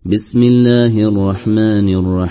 بسم الله الرحمن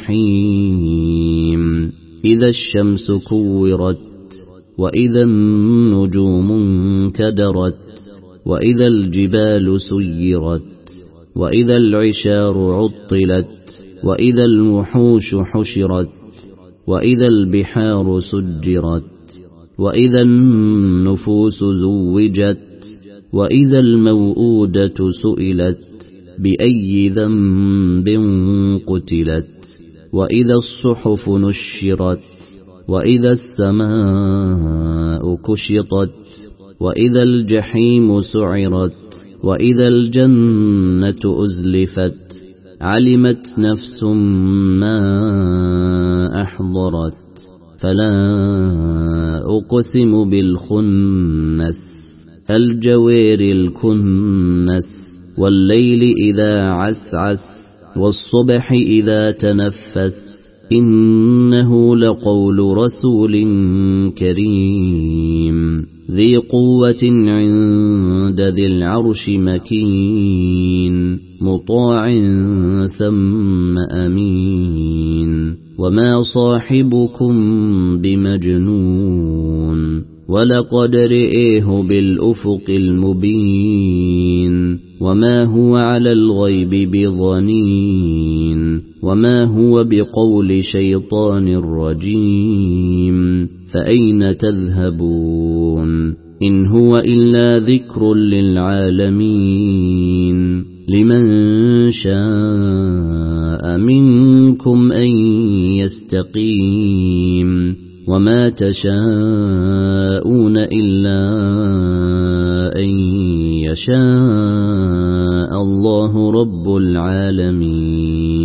الرحيم إذا الشمس كورت وإذا النجوم انكدرت وإذا الجبال سيرت وإذا العشار عطلت وإذا الوحوش حشرت وإذا البحار سجرت وإذا النفوس زوجت وإذا الموءودة سئلت بأي ذنب قتلت وإذا الصحف نشرت وإذا السماء كشطت وإذا الجحيم سعرت وإذا الجنة أزلفت علمت نفس ما أحضرت فلا أقسم بالخنس الجوار الكنس والليل إذا عسعس والصبح إذا تنفس إنه لقول رسول كريم ذي قوة عند ذي العرش مكين مطاع ثم أمين وما صاحبكم بمجنون ولقد رئيه بالأفق المبين وما هو على الغيب بضنين وما هو بقول شيطان رجيم فأين تذهبون إن هو إلا ذكر للعالمين لمن شاء منكم أن يستقيم وما تشاءون إلا أن يشاء الله رب العالمين.